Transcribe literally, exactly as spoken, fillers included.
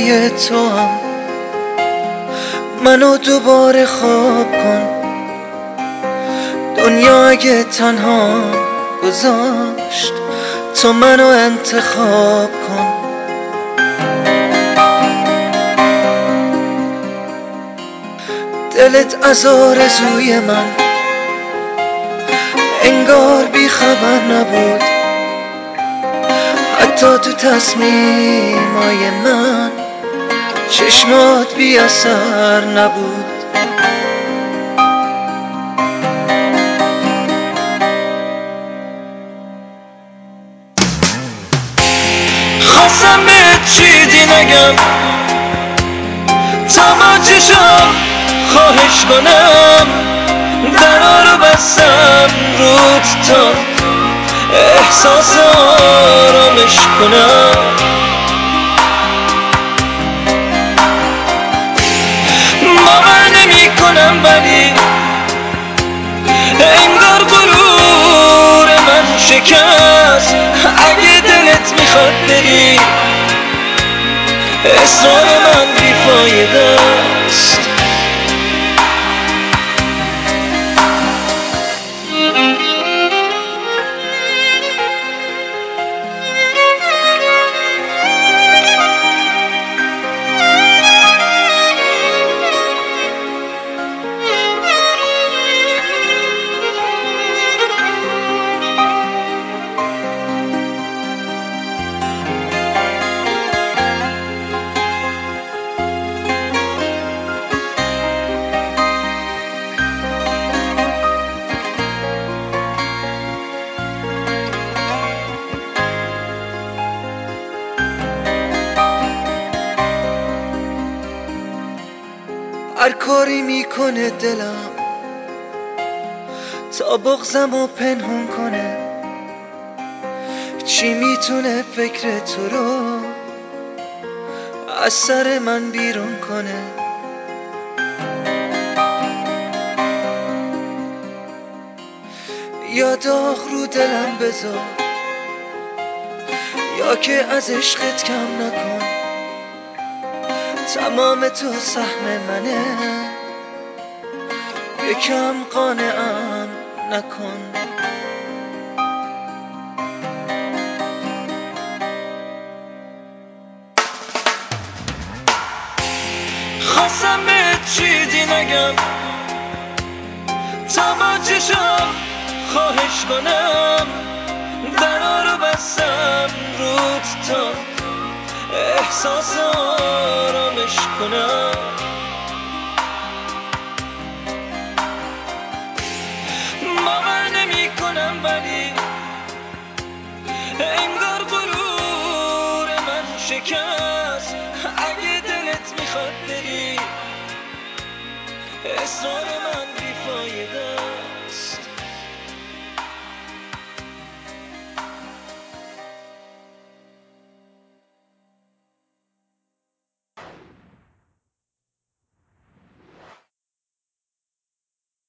خاطره تو هم منو دوباره خواب کن. دنیا اگه تنها گذاشت تو منو انتخاب کن. دلت از آرزوی من انگار بی خبر نبود، حتی تو تصمیمای من چشمات بی اثر نبود. خواستم بهت چیزی نگم تا با چشم خواهش کنم، درا رو بستم روت تا احساس آرامش کنم. باور نمی کنم ولی انگار غرور من شکست. اگه دلت میخواد بری اصرار من بیفایده است. هر کاری میکنه دلم تا بغضم و پنهون کنه، چی میتونه فکر تو رو از سر من بیرون کنه. یا داغ رو دلم بذار یا که از عشقت کم نکن. تمام تو سهم منه، یکم قانعم نکن. خواستم بهت چیزی نگم تا با چشم خواهش کنم، درا رو بستم روت تا احساس آرامش کنم. باور نمی کنم ولی انگار غرور من شکست. اگه دلت میخواد بری اصرار من بیفایده